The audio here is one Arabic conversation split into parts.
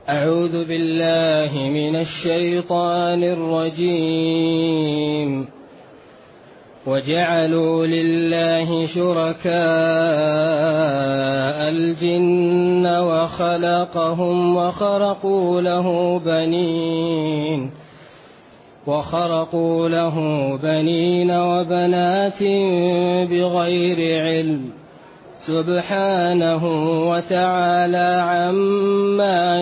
أعوذ بالله من الشيطان الرجيم. وجعلوا لله شركاء الجن وخلقهم وخرقوا له بنين وبنات بغير علم سبحانه وتعالى عما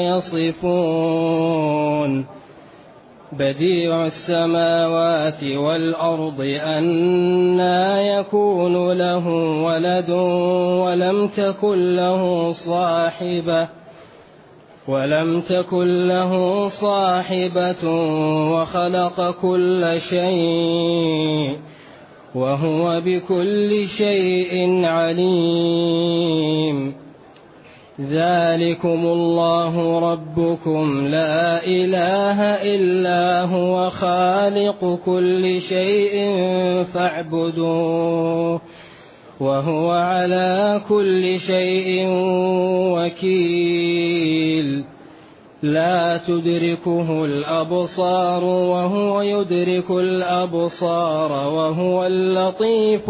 يصفون. بديع السماوات والأرض أنى يكون له ولد ولم تكن له صاحبة وخلق كل شيء وهو بكل شيء عليم. ذلكم الله ربكم لا إله إلا هو خالق كل شيء فاعبدوه وهو على كل شيء وكيل. لا تدركه الأبصار وهو يدرك الأبصار وهو اللطيف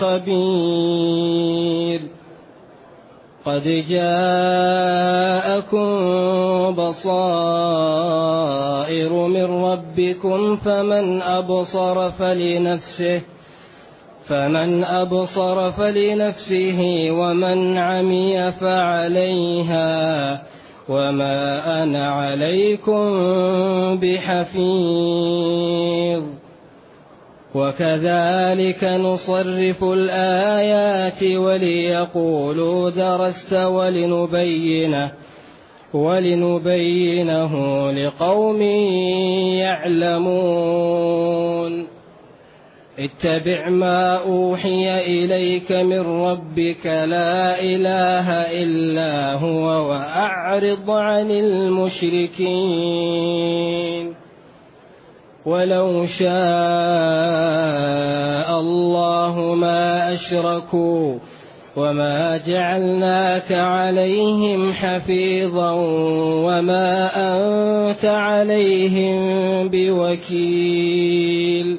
الخبير. قد جاءكم بصائر من ربكم فمن أبصر فلنفسه ومن عمي فعليها وما أنا عليكم بحفيظ. وكذلك نصرف الآيات وليقولوا درست ولنبينه لقوم يعلمون. اتبع ما أوحي إليك من ربك لا إله إلا هو وأعرض عن المشركين. ولو شاء الله ما أشركوا وما جعلناك عليهم حفيظا وما أنت عليهم بوكيل.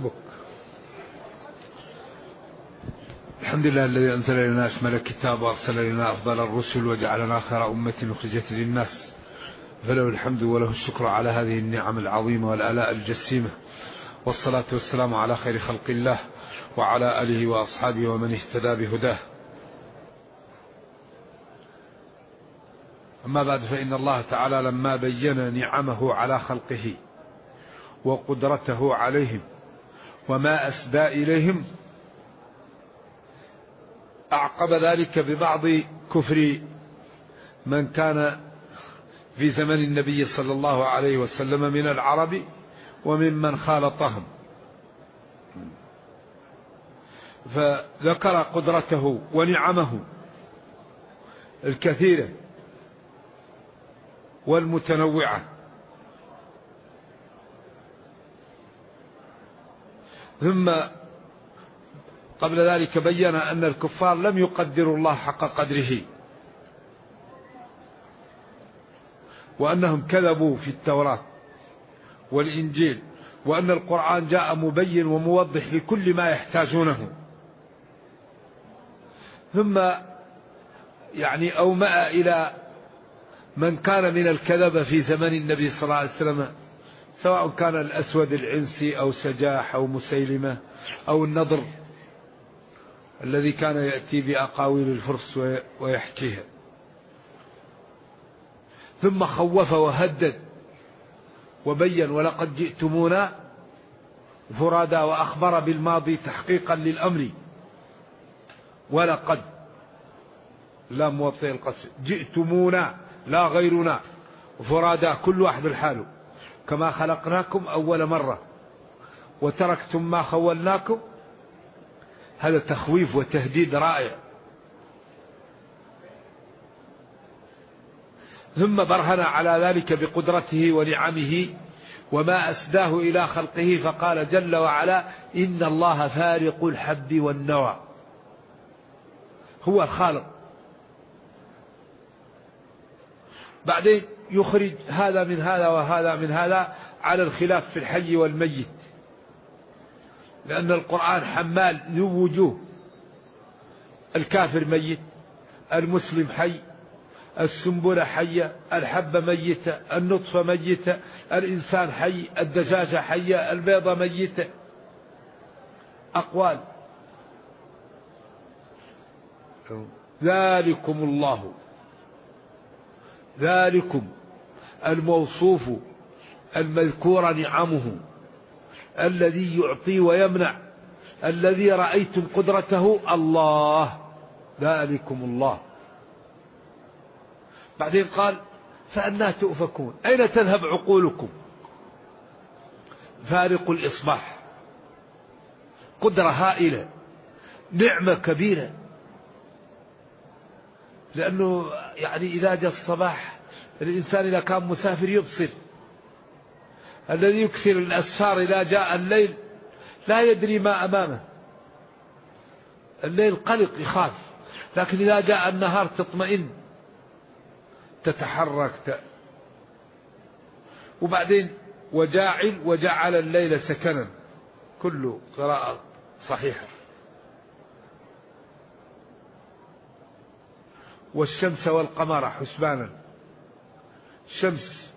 الحمد لله الذي أنزل لنا أشمل الكتاب وأرسل لنا أفضل الرسل وجعلنا خير أمة أخرجت للناس، فله الحمد وله الشكر على هذه النعم العظيمة والآلاء الجسيمة، والصلاة والسلام على خير خلق الله وعلى آله وأصحابه ومن اهتدى بهداه. أما بعد، فإن الله تعالى لما بين نعمه على خلقه وقدرته عليهم وما أسدى إليهم أعقب ذلك ببعض كفر من كان في زمن النبي صلى الله عليه وسلم من العرب وممن خالطهم، فذكر قدرته ونعمه الكثيرة والمتنوعة، ثم قبل ذلك بين أن الكفار لم يقدروا الله حق قدره، وأنهم كذبوا في التوراة والإنجيل، وأن القرآن جاء مبين وموضح لكل ما يحتاجونه. ثم أومأ إلى من كان من الكذبة في زمن النبي صلى الله عليه وسلم، سواء كان الأسود العنسي أو سجاح أو مسيلمة أو النضر الذي كان يأتي بأقاويل الفرس ويحكيها. ثم خوف وهدد وبين: ولقد جئتمونا فرادا، وأخبر بالماضي تحقيقا للأمر. ولقد لا موطئ القسم، جئتمونا لا غيرنا، فرادا كل واحد الحال، كما خلقناكم أول مرة وتركتم ما خولناكم. هذا تخويف وتهديد رائع. ثم برهن على ذلك بقدرته ونعمه وما أسداه إلى خلقه، فقال جل وعلا: إن الله فارق الحب والنوى. هو الخالق، بعدين يخرج هذا من هذا وهذا من هذا على الخلاف في الحي والميت، لأن القرآن حمال ذو وجوه، الكافر ميت، المسلم حي، السنبلة حية، الحبة ميتة، النطفة ميتة، الإنسان حي، الدجاجة حية، البيضة ميتة، أقوال. ذلكم الله، ذلكم الموصوف المذكور نعمه، الذي يعطي ويمنع، الذي رأيتم قدرته، الله، ذلكم الله. بعدين قال فأنى تؤفكون، أين تذهب عقولكم؟ فارق الإصباح، قدرة هائلة، نعمة كبيرة، لأنه يعني إذا جاء الصباح الإنسان إذا كان مسافر يبصر، الذي يكثر الأسفار إذا جاء الليل لا يدري ما أمامه، الليل قلق يخاف، لكن إذا جاء النهار تطمئن تتحرك. وبعدين وجعل الليل سكنا، كله قراءة صحيحة. والشمس والقمر حسبانا، الشمس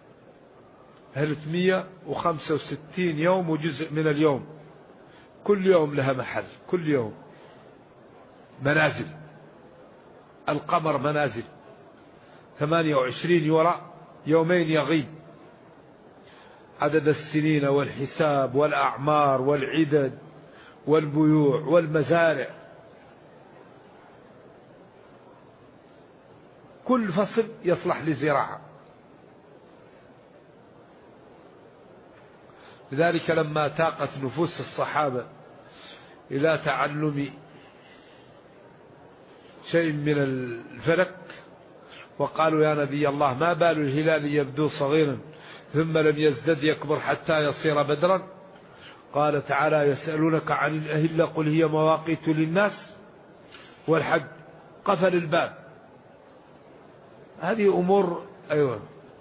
365 يوم وجزء من اليوم، كل يوم لها محل، كل يوم منازل. القمر منازل 28 يرى، يومين يغيب. عدد السنين والحساب والأعمار والعدد والبيوع والمزارع، كل فصل يصلح لزراعة. لذلك لما تاقت نفوس الصحابة إلى تعلم شيء من الفلك وقالوا يا نبي الله ما بال الهلال يبدو صغيرا ثم لم يزدد يكبر حتى يصير بدرا، قال تعالى يسألونك عن الأهلة قل هي مواقيت للناس والحج، قفل الباب. هذه أمور أيوة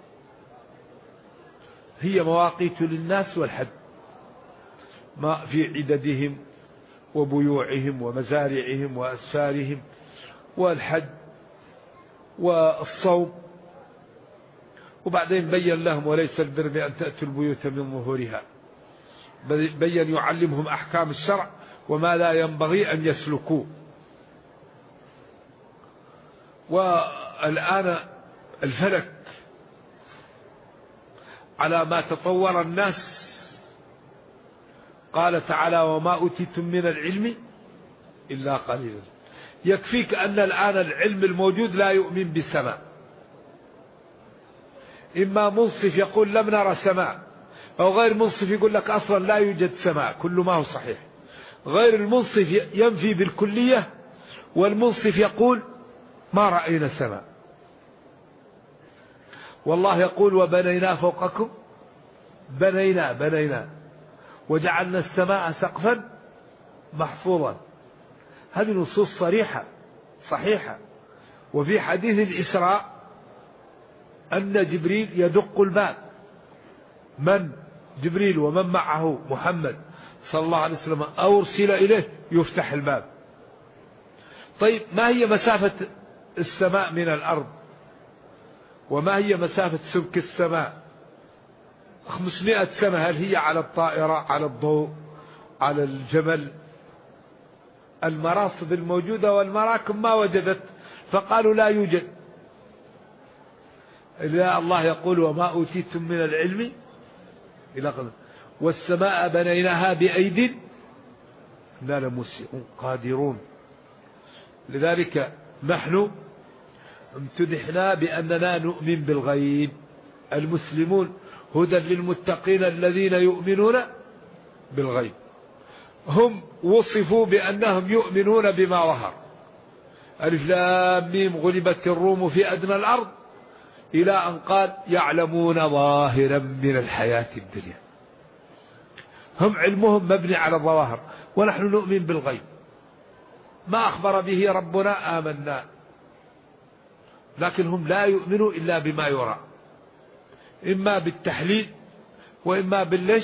هي مواقيت للناس والحج، ما في عددهم وبيوعهم ومزارعهم وأسفارهم، والحج والصوم. وبعدين بين لهم وليس البر بأن تأتوا البيوت من ظهورها، بين يعلمهم أحكام الشرع وما لا ينبغي أن يسلكوه. والآن الفلك على ما تطور الناس، قال تعالى وما أوتيتم من العلم إلا قليلا. يكفيك أن الآن العلم الموجود لا يؤمن بالسماء، إما منصف يقول لم نرى سماء، أو غير منصف يقول لك أصلا لا يوجد سماء، كل ما هو صحيح. غير المنصف ينفي بالكلية، والمنصف يقول ما رأينا سماء. والله يقول وبنينا فوقكم، بنينا وجعلنا السماء سقفا محفوظا. هذه نصوص صريحة صحيحة. وفي حديث الإسراء أن جبريل يدق الباب، من جبريل ومن معه محمد صلى الله عليه وسلم أرسل إليه يفتح الباب. طيب ما هي مسافة السماء من الأرض؟ وما هي مسافة سمك السماء؟ 500 سنة. هل هي على الطائرة، على الضوء، على الجمل؟ المراصد الموجودة والمراكب ما وجدت، فقالوا لا يوجد. إلا الله يقول وما أوتيتم من العلم إلى قدر. والسماء بنيناها بأيد إنا لموسعون قادرون. لذلك نحن امتدحنا بأننا نؤمن بالغيب. المسلمون هدى للمتقين الذين يؤمنون بالغيب. هم وصفوا بأنهم يؤمنون بما ظهر، ألف لام ميم غلبت الروم في أدنى الأرض، إلى أن قال يعلمون ظاهرا من الحياة الدنيا. هم علمهم مبني على الظواهر، ونحن نؤمن بالغيب. ما أخبر به ربنا آمنا. لكن هم لا يؤمنوا إلا بما يرى، إما بالتحليل وإما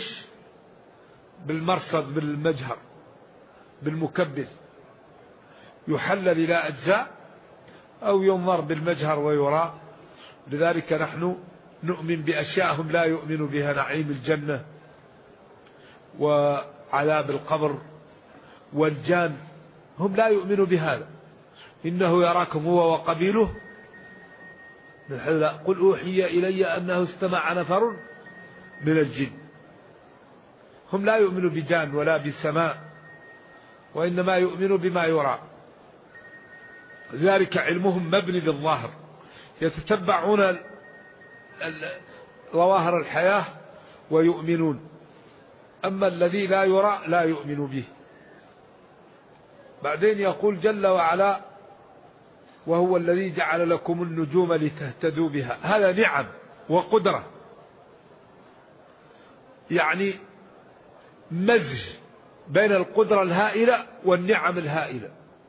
بالمرصد، بالمجهر، بالمكبر، يحلل إلى أجزاء أو ينظر بالمجهر ويرى. لذلك نحن نؤمن بأشياء هم لا يؤمن بها، نعيم الجنة وعذاب القبر والجان، هم لا يؤمنوا بهذا. إنه يراكم هو وقبيله من حيث قل أوحي إلي أنه استمع نفر من الجن. هم لا يؤمنوا بجان ولا بسماء، وإنما يؤمنوا بما يرى. لذلك علمهم مبني بالظاهر، يتتبعون ظواهر الحياة ويؤمنون. أما الذي لا يرى لا يؤمن به. بعدين يقول جل وعلا: وهو الذي جعل لكم النجوم لتهتدوا بها. هذا نعم وقدرة، يعني مزج بين القدرة الهائلة والنعم الهائلة.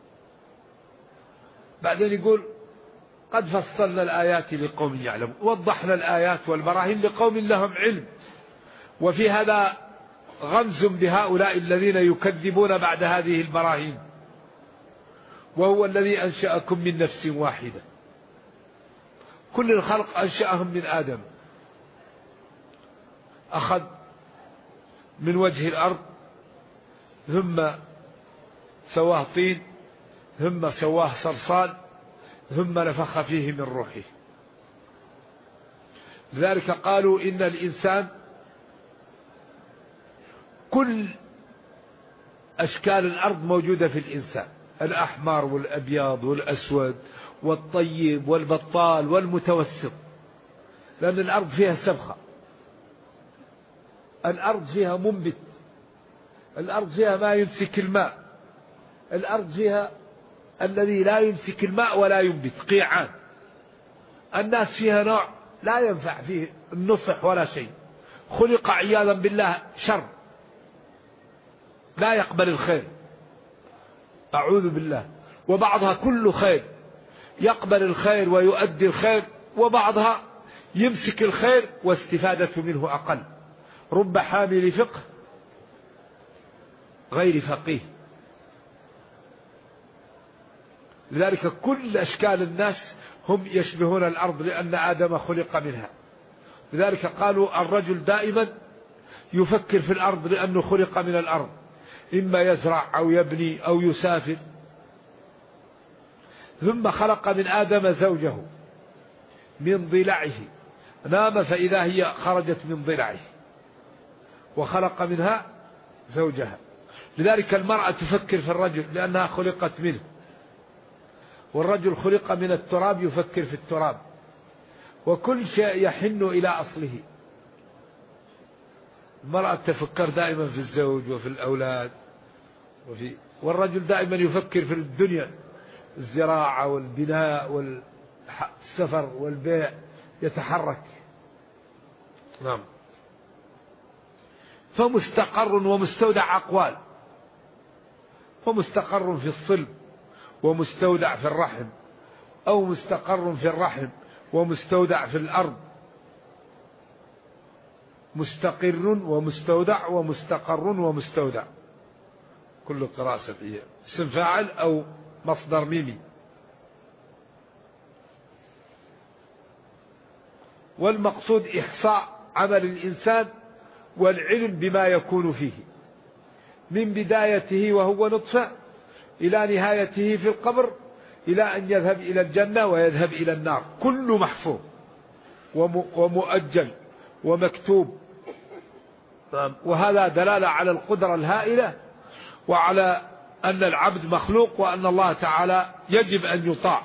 بعدين يقول: قد فصلنا الآيات لقوم يعلمون. وضحنا الآيات والبراهين لقوم لهم علم. وفي هذا غمز بهؤلاء الذين يكذبون بعد هذه البراهين. وهو الذي أنشأكم من نفس واحدة. كل الخلق أنشأهم من آدم، أخذ من وجه الأرض ثم سواه طين ثم سواه صلصال ثم نفخ فيه من روحه. لذلك قالوا إن الإنسان كل أشكال الأرض موجودة في الإنسان، الأحمر والأبيض والأسود والطيب والبطال والمتوسط، لأن الأرض فيها سبخة، الأرض فيها منبت، الأرض فيها ما يمسك الماء، الأرض فيها الذي لا يمسك الماء ولا ينبت، قيعان. الناس فيها نوع لا ينفع فيه النصح ولا شيء، خلق عياذا بالله شر، لا يقبل الخير، أعوذ بالله. وبعضها كله خير، يقبل الخير ويؤدي الخير، وبعضها يمسك الخير واستفادته منه أقل. رب حامل فقه غير فقيه. لذلك كل أشكال الناس هم يشبهون الأرض، لأن آدم خلق منها. لذلك قالوا الرجل دائما يفكر في الأرض لأنه خلق من الأرض، إما يزرع أو يبني أو يسافر. ثم خلق من آدم زوجه من ضلعه، نام فإذا هي خرجت من ضلعه، وخلق منها زوجها. لذلك المرأة تفكر في الرجل لأنها خلقت منه، والرجل خلق من التراب يفكر في التراب. وكل شيء يحن إلى أصله. المرأة تفكر دائما في الزوج وفي الأولاد والرجل دائما يفكر في الدنيا، الزراعة والبناء والسفر والبيع، يتحرك. نعم. فمستقر ومستودع أقوال، فمستقر في الصلب ومستودع في الرحم، أو مستقر في الرحم ومستودع في الأرض. مستقر ومستودع ومستقر ومستودع، كل قراءة سبعية، اسم فاعل أو مصدر ميمي. والمقصود إحصاء عمل الإنسان والعلم بما يكون فيه، من بدايته وهو نطفة إلى نهايته في القبر، إلى أن يذهب إلى الجنة ويذهب إلى النار، كل محفوظ ومؤجل ومكتوب. وهذا دلالة على القدرة الهائلة، وعلى أن العبد مخلوق، وأن الله تعالى يجب أن يطاع.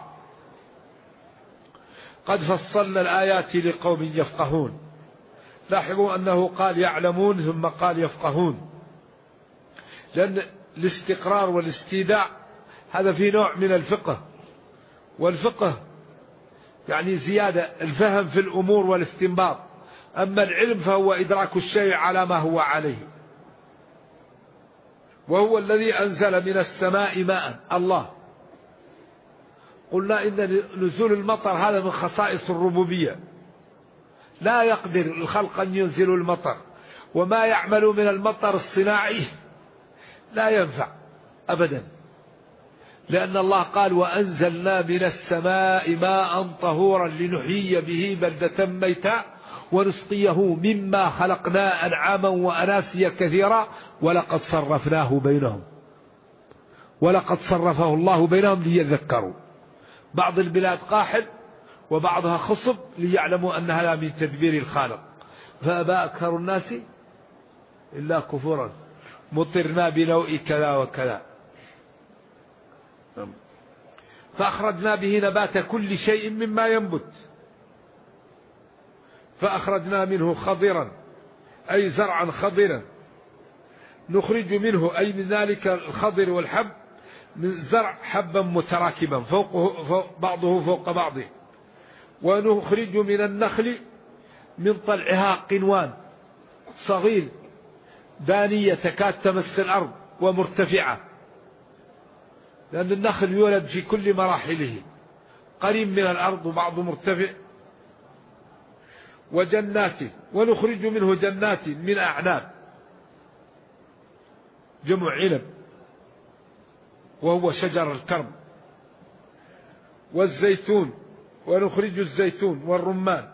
قد فصلنا الآيات لقوم يفقهون. لاحظوا أنه قال يعلمون ثم قال يفقهون، لأن الاستقرار والاستيداع هذا في نوع من الفقه. والفقه يعني زيادة الفهم في الأمور والاستنباط. أما العلم فهو إدراك الشيء على ما هو عليه. وهو الذي أنزل من السماء ماء، الله، قلنا إن نزول المطر هذا من خصائص الربوبية، لا يقدر الخلق أن ينزلوا المطر، وما يعمل من المطر الصناعي لا ينفع أبدا، لأن الله قال وأنزلنا من السماء ماء طهورا لنحيي به بلدة ميتا ونسقيه مما خلقنا أنعاما وأناسيا كثيرا ولقد صرفناه بينهم، ولقد صرفه الله بينهم ليذكروا. بعض البلاد قاحل وبعضها خصب ليعلموا أن هذا من تدبير الخالق، فأبى أكثر الناس إلا كفورا. مطرنا بنوء كذا وكذا، فأخرجنا به نبات كل شيء مما ينبت، فأخرجنا منه خضرا أي زرعا خضرا، نخرج منه أي من ذلك الخضر والحب من زرع حبا متراكبا بعضه فوق بعضه، ونخرج من النخل من طلعها قنوان صغير دانية تكاد تمس الأرض ومرتفعة، لأن النخل يولد في كل مراحله، قريب من الأرض وبعضه مرتفع. وجنات، ونخرج منه جنات من أعناب جمع عنب وهو شجر الكرم، والزيتون، ونخرج الزيتون والرمان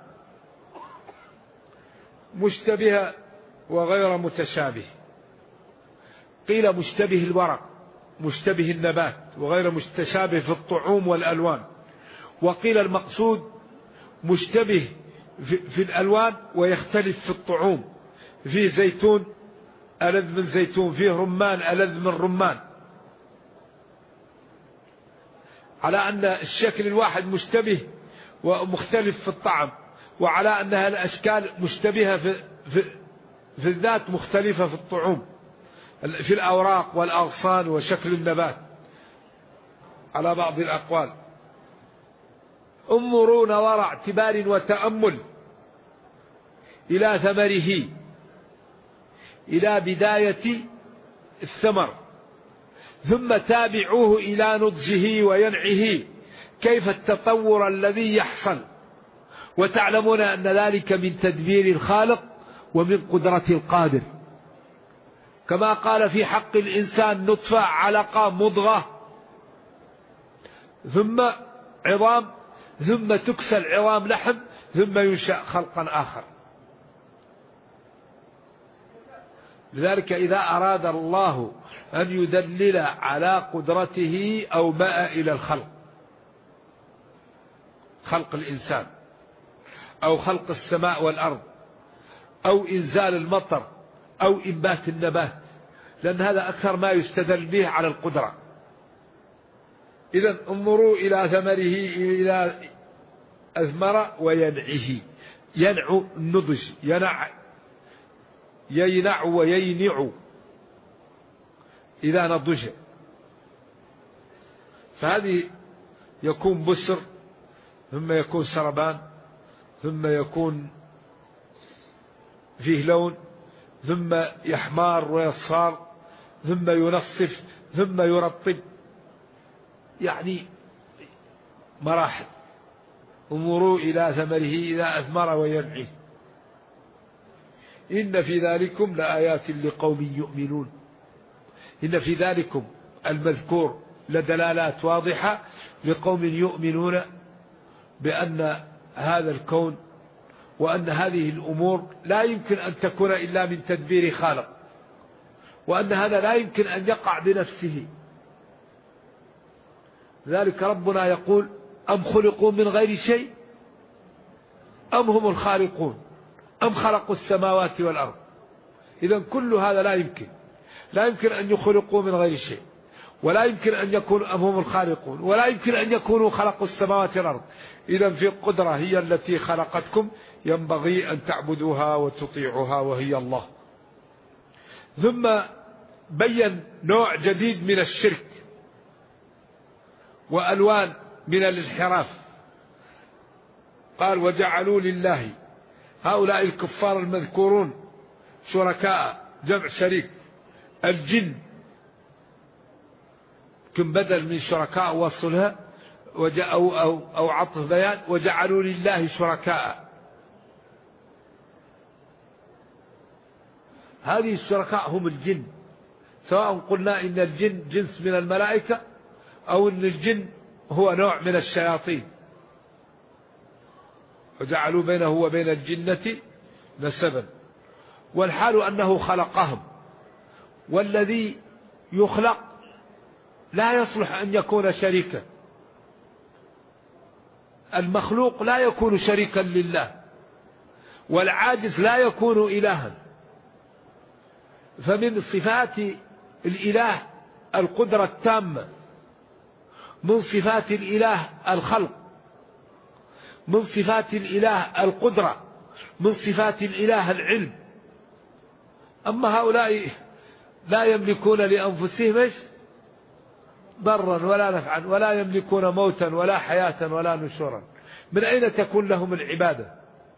مشتبه وغير متشابه. قيل مشتبه الورق، مشتبه النبات، وغير متشابه في الطعوم والألوان. وقيل المقصود مشتبه في الألوان ويختلف في الطعوم، فيه زيتون ألذ من زيتون، فيه رمان ألذ من رمان، على أن الشكل الواحد مشتبه ومختلف في الطعم، وعلى أنها الأشكال مشتبهة في الذات مختلفة في الطعوم، في الأوراق والأغصان وشكل النبات على بعض الأقوال. انظروا نظر اعتبار وتأمل إلى ثمره، إلى بداية الثمر، ثم تابعوه إلى نضجه وينعه، كيف التطور الذي يحصل، وتعلمون أن ذلك من تدبير الخالق ومن قدرة القادر. كما قال في حق الإنسان نطفة علقة مضغة ثم عظام ثم تكسى العظام لحم ثم ينشأ خلقا آخر. لذلك إذا أراد الله أن يدلل على قدرته أومأ إلى الخلق، خلق الإنسان أو خلق السماء والأرض أو إنزال المطر أو إنبات النبات، لأن هذا أكثر ما يستدل به على القدرة. إذن انظروا إلى ثمره إلى أثمر وينعه، ينع النضج، يينع ويينع إذا نضج، فهذه يكون بسر ثم يكون سربان ثم يكون فيه لون ثم يحمار ويصفار ثم ينصف ثم يرطب، يعني مراحل. انظروا إلى ثمره إذا أثمر وينعه إن في ذلكم لآيات لقوم يؤمنون. إن في ذلكم المذكور لدلالات واضحة لقوم يؤمنون بأن هذا الكون وأن هذه الأمور لا يمكن أن تكون إلا من تدبير خالق، وأن هذا لا يمكن أن يقع بنفسه. ذلك ربنا يقول أم خلقوا من غير شيء أم هم الخالقون أم خلقوا السماوات والأرض. إذن كل هذا لا يمكن أن يخلقوا من غير شيء، ولا يمكن أن يكونوا أم هم الخالقون، ولا يمكن أن يكونوا خلقوا السماوات والأرض. إذن في قدرة هي التي خلقتكم، ينبغي أن تعبدوها وتطيعوها وهي الله. ثم بين نوع جديد من الشرك وألوان من الانحراف، قال وجعلوا لله هؤلاء الكفار المذكورون شركاء، جمع شريك، الجن كم بدل من شركاء وصلها أو عطف بيان، وجعلوا لله شركاء. هذه الشركاء هم الجن، سواء قلنا إن الجن جنس من الملائكة أو إن الجن هو نوع من الشياطين. وجعلوا بينه وبين الجنة نسبا، والحال أنه خلقهم، والذي يخلق لا يصلح أن يكون شريكا. المخلوق لا يكون شريكا لله، والعاجز لا يكون إلها. فمن صفات الإله القدرة التامة، من صفات الإله الخلق، من صفات الإله القدرة، من صفات الإله العلم. أما هؤلاء لا يملكون لأنفسهم ضرا ولا نفعا، ولا يملكون موتا ولا حياة ولا نشورا. من أين تكون لهم العبادة؟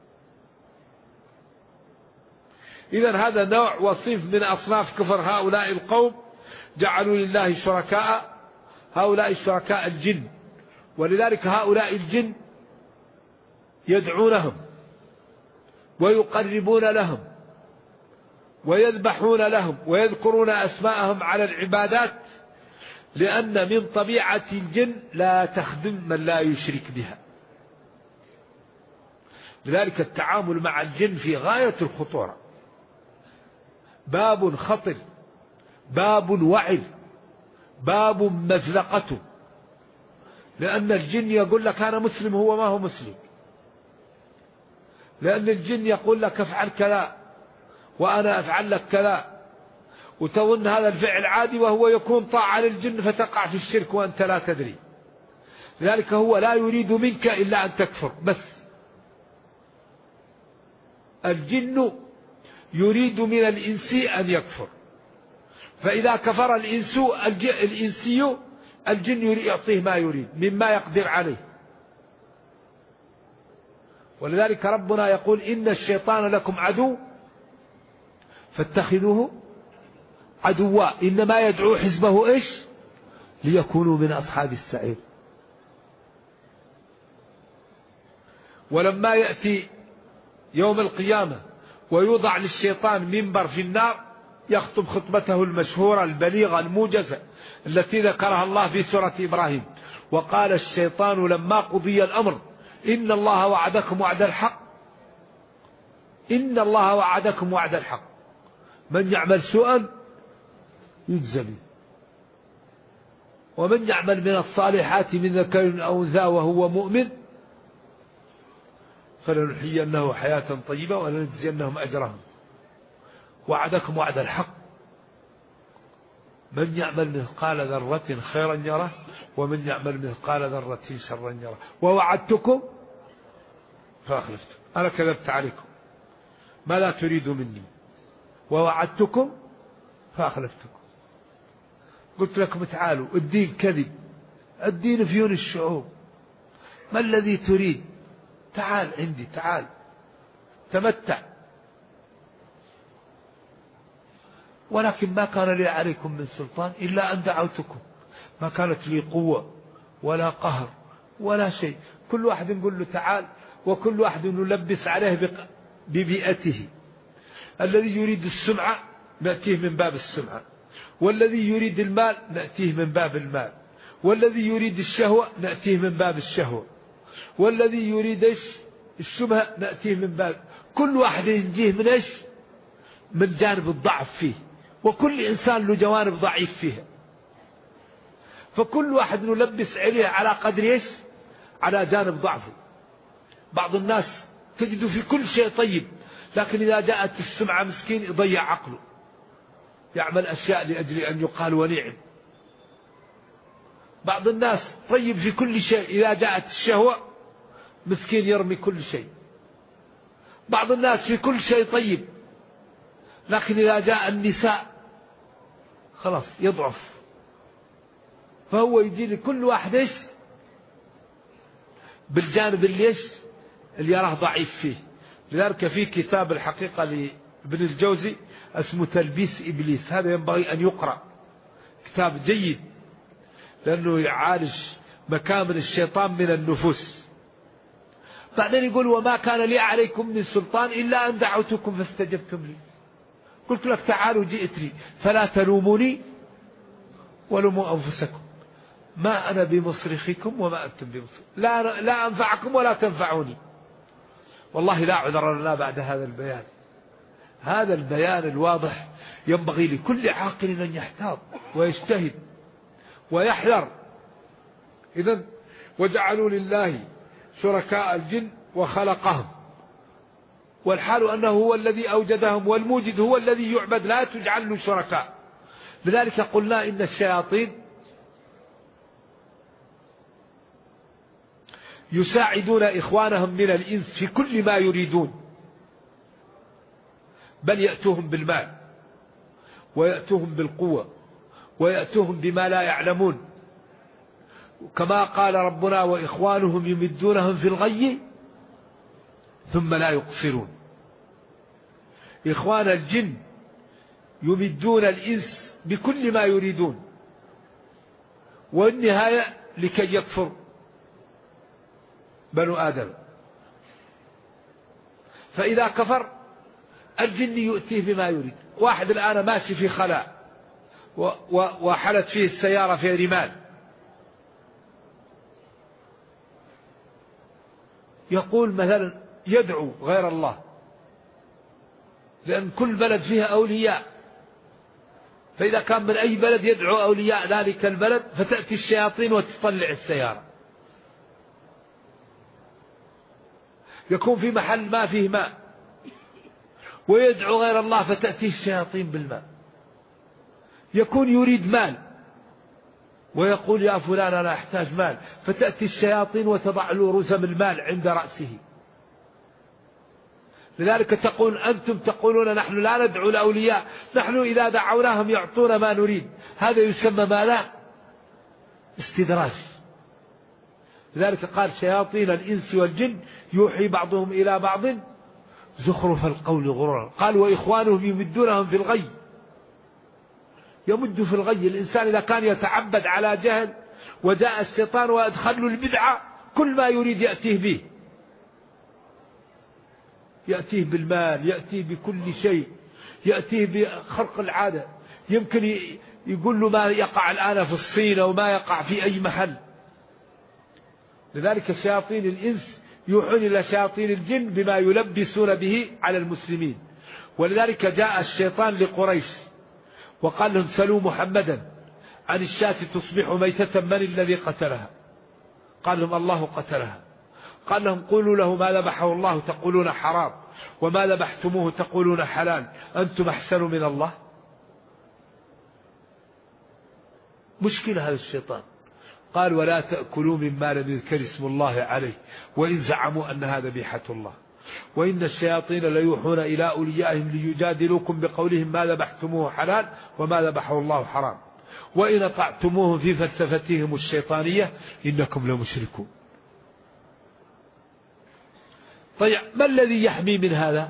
إذن هذا نوع وصيف من أصناف كفر هؤلاء القوم، جعلوا لله شركاء. هؤلاء الشركاء الجن، ولذلك هؤلاء الجن يدعونهم ويقربون لهم ويذبحون لهم ويذكرون أسماءهم على العبادات، لأن من طبيعة الجن لا تخدم من لا يشرك بها. لذلك التعامل مع الجن في غاية الخطورة، باب خطر، باب وعر، باب مزلقته. لأن الجن يقول لك أنا مسلم هو ما هو مسلم، لأن الجن يقول لك افعل كذا وأنا أفعل لك كذا، وتظن هذا الفعل عادي وهو يكون طاعة للجن فتقع في الشرك وأنت لا تدري. لذلك هو لا يريد منك إلا أن تكفر بس. الجن يريد من الإنسي أن يكفر، فإذا كفر الإنسي الجن يعطيه ما يريد مما يقدر عليه. ولذلك ربنا يقول إن الشيطان لكم عدو فاتخذوه عدوا إنما يدعو حزبه إيش ليكونوا من أصحاب السعير. ولما يأتي يوم القيامة ويوضع للشيطان منبر في النار يخطب خطبته المشهورة البليغة الموجزة التي ذكرها الله في سورة إبراهيم: وقال الشيطان لما قضي الأمر إن الله وعدكم وعد الحق، إن الله وعدكم وعد الحق، من يعمل سوءا يجزى به، ومن يعمل من الصالحات من ذكر أو أنثى وهو مؤمن فلنحيينه حياة طيبة ولنجزينهم أجرهم. وعدكم وعد الحق، من يعمل مثقال ذرة خيرا يره ومن يعمل مثقال ذرة شرا يره. ووعدتكم فأخلفتم، أنا كذبت عليكم ما لا تريدوا مني، ووعدتكم فأخلفتكم. قلت لكم تعالوا، الدين كذب، الدين فيون الشعوب، ما الذي تريد؟ تعال عندي، تعال تمتع. ولكن ما كان لي عليكم من سلطان إلا أن دعوتكم، ما كانت لي قوة ولا قهر ولا شيء. كل واحد نقول له تعال، وكل واحد نلبس عليه ببيئته. الذي يريد السمعة نأتيه من باب السمعة، والذي يريد المال نأتيه من باب المال، والذي يريد الشهوة نأتيه من باب الشهوة، والذي يريد الشبهة نأتيه من باب. كل واحد ينجيه من ايش؟ من جانب الضعف فيه، وكل إنسان له جوانب ضعيف فيها، فكل واحد نلبس عليه على قدر ايش؟ على جانب ضعفه. بعض الناس تجد في كل شيء طيب، لكن إذا جاءت السمعة مسكين يضيع عقله، يعمل أشياء لأجل أن يقال ونعم. بعض الناس طيب في كل شيء، إذا جاءت الشهوة مسكين يرمي كل شيء. بعض الناس في كل شيء طيب، لكن إذا جاء النساء خلاص يضعف. فهو يجي لكل واحد ايش؟ بالجانب اللي يراه ضعيف فيه. لذلك في كتاب الحقيقة لابن الجوزي اسمه تلبيس إبليس، هذا ينبغي أن يقرأ، كتاب جيد لأنه يعالج مكامن الشيطان من النفوس. بعدين يقول وما كان لي عليكم من سلطان إلا أن دعوتكم فاستجبتم لي. قلت لك تعالوا جئت لي فلا تلوموني ولوموا أنفسكم ما أنا بمصرخكم وما أنتم بمصرخ، لا أنفعكم ولا تنفعوني. والله لا عذر لنا بعد هذا البيان. هذا البيان الواضح ينبغي لكل عاقل أن يحتاط ويجتهد ويحذر. إذن وجعلوا لله شركاء الجن وخلقهم، والحال أنه هو الذي أوجدهم، والموجد هو الذي يعبد لا تجعل له شركاء. لذلك قلنا إن الشياطين يساعدون إخوانهم من الإنس في كل ما يريدون، بل يأتوهم بالمال ويأتوهم بالقوة ويأتوهم بما لا يعلمون، كما قال ربنا وإخوانهم يمدونهم في الغي ثم لا يقصرون. إخوان الجن يمدون الإنس بكل ما يريدون، والنهاية لكي يكفر بنو آدم. فإذا كفر الجن يؤتيه بما يريد. واحد الآن ماشي في خلاء وحلت فيه السيارة في رمال، يقول مثلا يدعو غير الله، لأن كل بلد فيها أولياء، فإذا كان من أي بلد يدعو أولياء ذلك البلد فتأتي الشياطين وتطلع السيارة. يكون في محل ما فيه ماء ويدعو غير الله فتأتي الشياطين بالماء. يكون يريد مال ويقول يا فلان أنا أحتاج مال، فتأتي الشياطين وتضع له رزم المال عند رأسه. لذلك تقول أنتم تقولون نحن لا ندعو الأولياء، نحن إذا دعوناهم يعطون ما نريد. هذا يسمى ماذا؟ استدراج. لذلك قال شياطين الإنس والجن يوحي بعضهم إلى بعض زخرف القول غرورا. قال وإخوانهم يمدونهم في الغي. يمد في الغي. الإنسان إذا كان يتعبد على جهل وجاء الشيطان وأدخل له البدعة كل ما يريد يأتيه به، يأتيه بالمال، يأتيه بكل شيء، يأتيه بخرق العادة. يمكن يقول له ما يقع الآن في الصين أو ما يقع في أي محل. لذلك شياطين الإنس يوحون إلى شياطين الجن بما يلبسون به على المسلمين. ولذلك جاء الشيطان لقريش وقال لهم سلوا محمدا عن الشاة تصبح ميتة من الذي قتلها؟ قال لهم الله قتلها. قال لهم قولوا له ما ذبحه الله تقولون حرام، وما ذبحتموه تقولون حلال، أنتم أحسن من الله. مشكلة هذا الشيطان. قال ولا تأكلوا مما لم يذكر اسم الله عليه وإن زعموا أنها ذبيحة الله، وإن الشياطين ليوحون إلى أوليائهم ليجادلوكم بقولهم ما ذبحتموه حلال وما ذبحه الله حرام، وإن أطعتموهم في فلسفتهم الشيطانية إنكم لمشركون. طيب ما الذي يحمي من هذا؟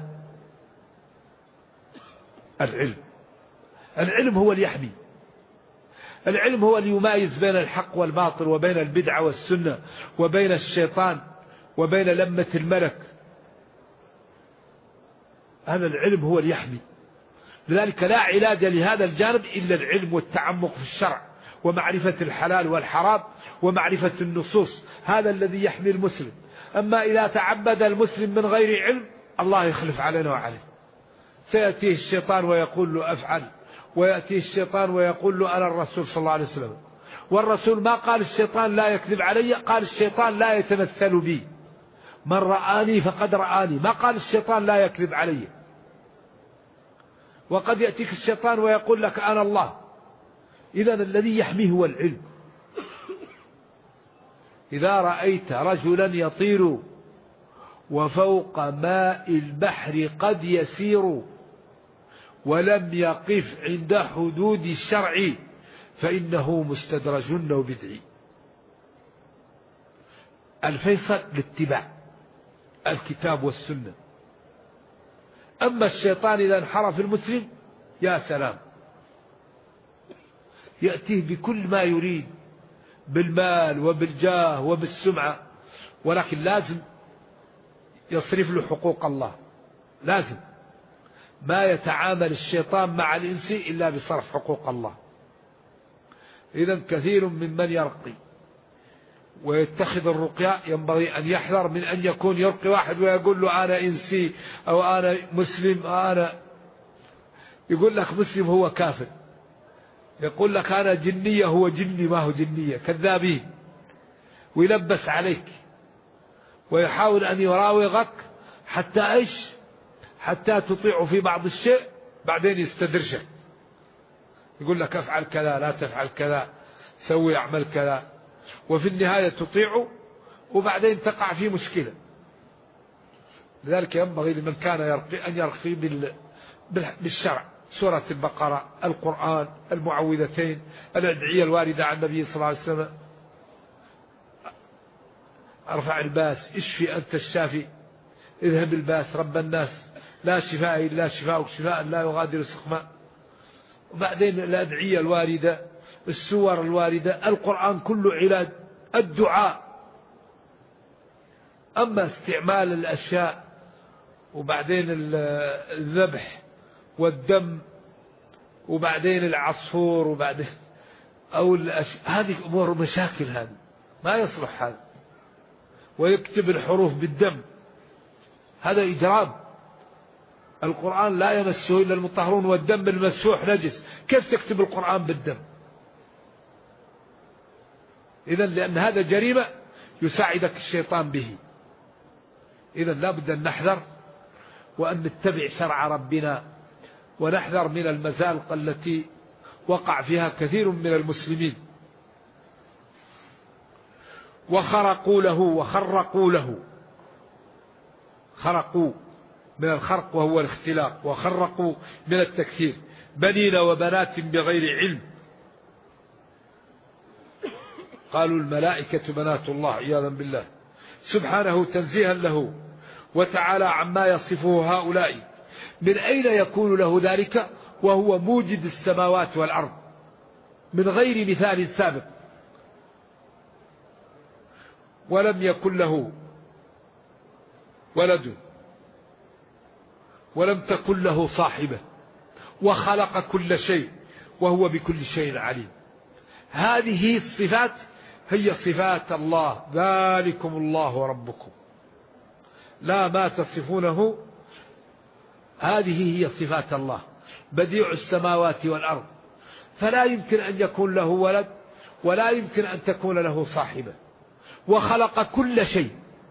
العلم. العلم هو اللي يحمي. العلم هو اللي يمايز بين الحق والباطل وبين البدعة والسنة وبين الشيطان وبين لمة الملك. هذا العلم هو اللي يحمي. لذلك لا علاج لهذا الجانب إلا العلم والتعمق في الشرع ومعرفة الحلال والحرام ومعرفة النصوص. هذا الذي يحمي المسلم. أما إذا تعبد المسلم من غير علم الله يخلف علينا وعليه. سيأتيه الشيطان ويقول له أفعل، ويأتيه الشيطان ويقول له أنا الرسول صلى الله عليه وسلم. والرسول ما قال الشيطان لا يكذب علي، قال الشيطان لا يتمثل بي، من رآني فقد رآني، ما قال الشيطان لا يكذب علي. وقد يأتيك الشيطان ويقول لك أنا الله. إذن الذي يحميه هو العلم. إذا رأيت رجلا يطير وفوق ماء البحر قد يسير ولم يقف عند حدود الشرع فإنه مستدرج أو بدعي. الفيصل الاتباع الكتاب والسنة. أما الشيطان إذا انحرف المسلم يا سلام، يأتيه بكل ما يريد بالمال وبالجاه وبالسمعة، ولكن لازم يصرف له حقوق الله. لازم ما يتعامل الشيطان مع الإنس إلا بصرف حقوق الله. إذن كثير ممن يرقي ويتخذ الرقية ينبغي أن يحذر من أن يكون يرقي واحد ويقول له أنا إنسي أو أنا مسلم أو أنا، يقول لك مسلم هو كافر، يقول لك أنا جنية هو جني ما هو جنية، كذابين، ويلبس عليك ويحاول أن يراوغك حتى إيش؟ حتى تطيع في بعض الشيء، بعدين يستدرجك يقول لك افعل كذا لا تفعل كذا، سوي اعمل كذا، وفي النهاية تطيعه وبعدين تقع في مشكلة. لذلك ينبغي لمن كان يرقي أن يرقي بالشرع، سورة البقرة، القرآن، المعوذتين، الأدعية الواردة عن النبي صلى الله عليه وسلم، ارفع الباس، اشفي أنت الشافي، اذهب الباس رب الناس، لا شفاء إلا شفاءك شفاء لا يغادر سقما. وبعدين الأدعية الواردة، السور الواردة، القرآن كله علاج، الدعاء. أما استعمال الأشياء وبعدين الذبح والدم وبعدين العصفور وبعدين أو هذه أمور مشاكل، هذا ما يصلح هذا. ويكتب الحروف بالدم، هذا إجرام. القرآن لا يمسه إلا المطهرون والدم المسفوح نجس، كيف تكتب القرآن بالدم؟ إذن لأن هذا جريمة يساعدك الشيطان به. إذن لابد أن نحذر وأن نتبع شرع ربنا، ونحذر من المزالق التي وقع فيها كثير من المسلمين. وخرقوا له وخرقوا له، خرقوا من الخرق وهو الاختلاق، وخرقوا من التكثير، بنين وبنات بغير علم، قالوا الملائكة بنات الله عياذا بالله، سبحانه تنزيها له وتعالى عما يصفه هؤلاء. من أين يكون له ذلك وهو موجد السماوات والأرض من غير مثال سابق، ولم يكن له ولد ولم تكن له صاحبة، وخلق كل شيء وهو بكل شيء عليم. هذه الصفات هي صفات الله، ذلكم الله ربكم، لا ما تصفونه، هذه هي صفات الله، بديع السماوات والأرض، فلا يمكن أن يكون له ولد ولا يمكن أن تكون له صاحبة، وخلق كل شيء،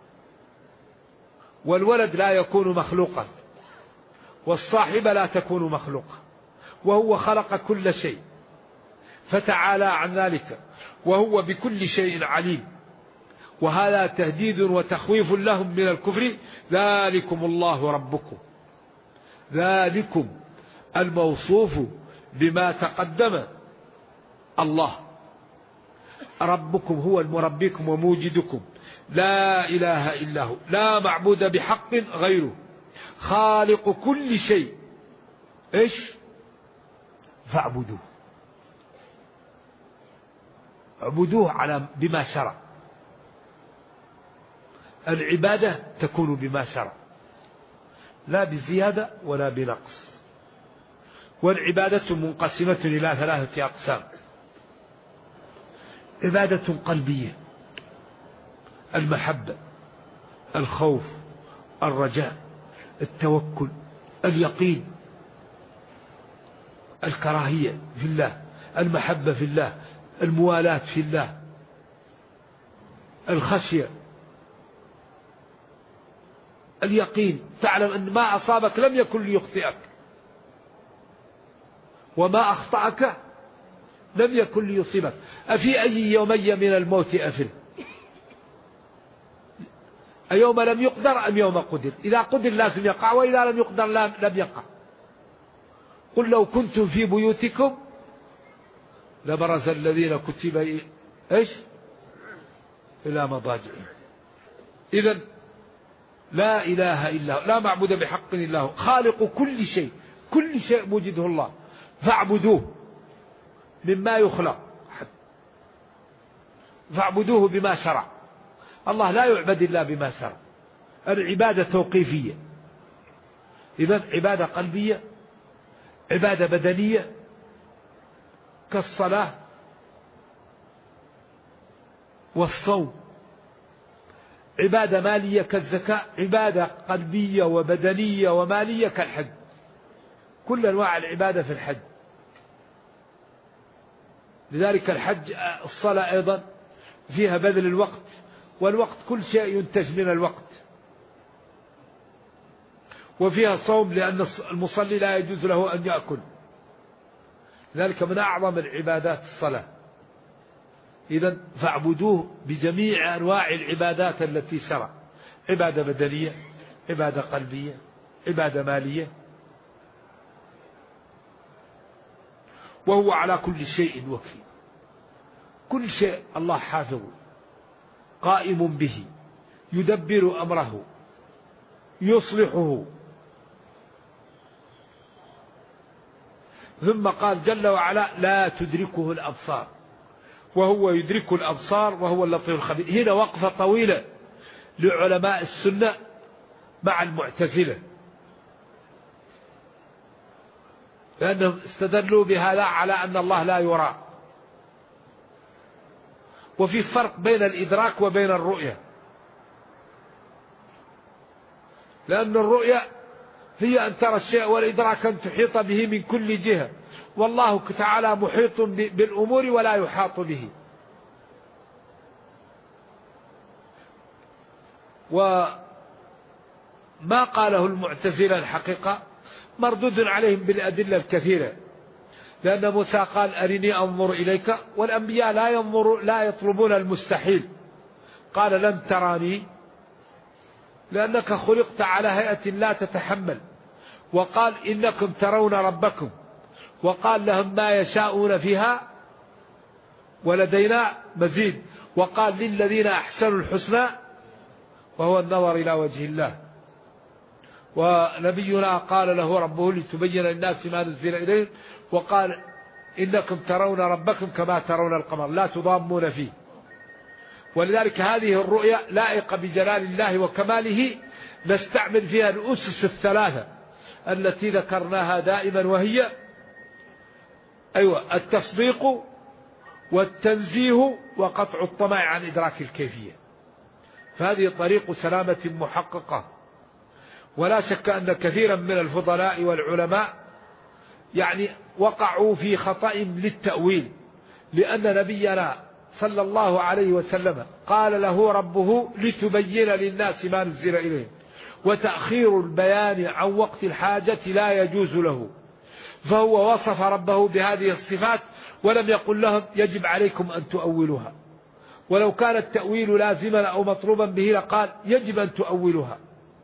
والولد لا يكون مخلوقا والصاحبة لا تكون مخلوقة، وهو خلق كل شيء فتعالى عن ذلك، وهو بكل شيء عليم. وهذا تهديد وتخويف لهم من الكفر. ذلكم الله ربكم، ذلكم الموصوف بما تقدم، الله ربكم هو المربيكم وموجدكم، لا إله إلا هو، لا معبود بحق غيره، خالق كل شيء، إيش؟ فاعبدوه، اعبدوه على بما شرع. العبادة تكون بما شرع، لا بزيادة ولا بنقص. والعبادة منقسمة إلى 3 أقسام: عبادة قلبية، المحبة، الخوف، الرجاء، التوكل، اليقين، الكراهية في الله، المحبة في الله، الموالاة في الله، الخشية، اليقين، تعلم أن ما أصابك لم يكن ليخطئك، وما أخطأك لم يكن ليصيبك. أفي أي يومي من الموت أفل؟ أيوم لم يقدر أم يوم قدر؟ إذا قدر لازم يقع، وإذا لم يقدر لم يقع. قل لو كنتم في بيوتكم لبرز الذين كتب إيش إلى مضاجعهم. إذن لا إله إلا هو، لا معبود بحق إلا هو، خالق كل شيء، كل شيء موجده الله، فاعبدوه مما يخلق. فاعبدوه بما شرع. الله لا يعبد إلا بما شرع. العبادة توقيفية، إذن عبادة قلبية، عبادة بدنية كالصلاة والصوم، عبادة مالية كالزكاة، عبادة قلبية وبدنية ومالية كالحج. كل أنواع العبادة في الحج. لذلك الحج الصلاة أيضا فيها بذل الوقت، والوقت كل شيء ينتج من الوقت. وفيها صوم لأن المصلي لا يجوز له أن يأكل، لذلك من أعظم العبادات الصلاة. إذن فاعبدوه بجميع أنواع العبادات التي شرع، عبادة بدنية، عبادة قلبية، عبادة مالية، وهو على كل شيء وكيل. كل شيء الله حافظ قائم به، يدبر أمره، يصلحه. ثم قال جل وعلا لا تدركه الأبصار وهو يدرك الأبصار وهو اللطيف الخبير. هنا وقفة طويلة لعلماء السنة مع المعتزلة، لأنهم استدلوا بهذا على أن الله لا يرى. وفي فرق بين الإدراك وبين الرؤية، لأن الرؤية هي أن ترى الشيء، والإدراك أن تحيط به من كل جهة، والله تعالى محيط بالأمور ولا يحاط به. وما قاله المعتزلة الحقيقة مردود عليهم بالأدلة الكثيرة، لأن موسى قال أرني أنظر إليك، والأنبياء لا يطلبون المستحيل. قال لن تراني لأنك خلقت على هيئة لا تتحمل. وقال إنكم ترون ربكم، وقال لهم ما يشاءون فيها ولدينا مزيد. وقال للذين أحسنوا الحسنى وهو النظر إلى وجه الله. ونبينا قال له ربه لتبين للناس ما نزل إليهم، وقال إنكم ترون ربكم كما ترون القمر لا تضامون فيه. ولذلك هذه الرؤيا لائقة بجلال الله وكماله، نستعمل فيها الأسس الثلاثة التي ذكرناها دائما، وهي التصديق والتنزيه وقطع الطمع عن إدراك الكيفية. فهذه طريق سلامة محققة. ولا شك أن كثيرا من الفضلاء والعلماء وقعوا في خطأ للتأويل، لأن نبينا صلى الله عليه وسلم قال له ربه لتبين للناس ما نزل إليهم، وتأخير البيان عن وقت الحاجة لا يجوز له. فهو وصف ربه بهذه الصفات ولم يقل لهم يجب عليكم أن تؤولوها، ولو كان التأويل لازما أو مطلوبا به لقال يجب أن تؤولوها.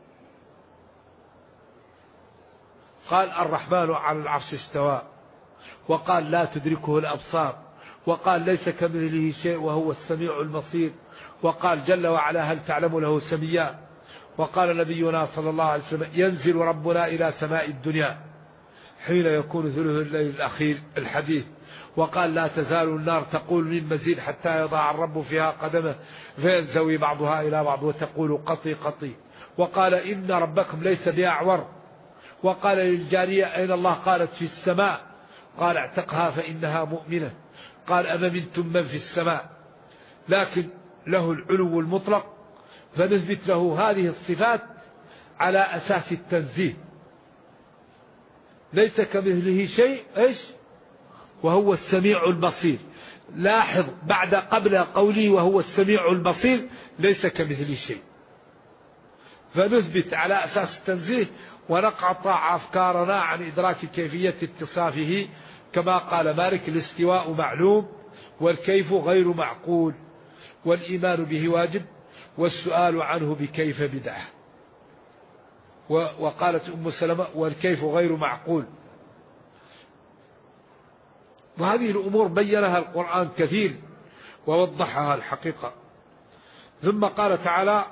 قال الرحمن على العرش استوى، وقال لا تدركه الأبصار، وقال ليس كمثله شيء وهو السميع البصير، وقال جل وعلا هل تعلم له سميا. وقال نبينا صلى الله عليه وسلم ينزل ربنا إلى سماء الدنيا حين يكون ثلث الليل الأخير الحديث. وقال لا تزال النار تقول من مزيد حتى يضع الرب فيها قدمه فينزوي بعضها إلى بعض وتقول قطي قطي. وقال إن ربكم ليس بأعور. وقال للجارية أين الله؟ قالت في السماء. قال اعتقها فإنها مؤمنة. قال أمنتم من في السماء، لكن له العلو المطلق، فنثبت له هذه الصفات على أساس التنزيه. ليس كمثله شيء وهو السميع البصير. لاحظ قبل قوله وهو السميع البصير ليس كمثله شيء، فنثبت على أساس التنزيه ونقطع أفكارنا عن إدراك كيفية اتصافه. كما قال مالك الاستواء معلوم والكيف غير معقول، والإيمان به واجب والسؤال عنه بكيف بدعة. وقالت أم سلمة والكيف غير معقول. وهذه الأمور بينها القرآن كثير ووضحها الحقيقة. ثم قال تعالى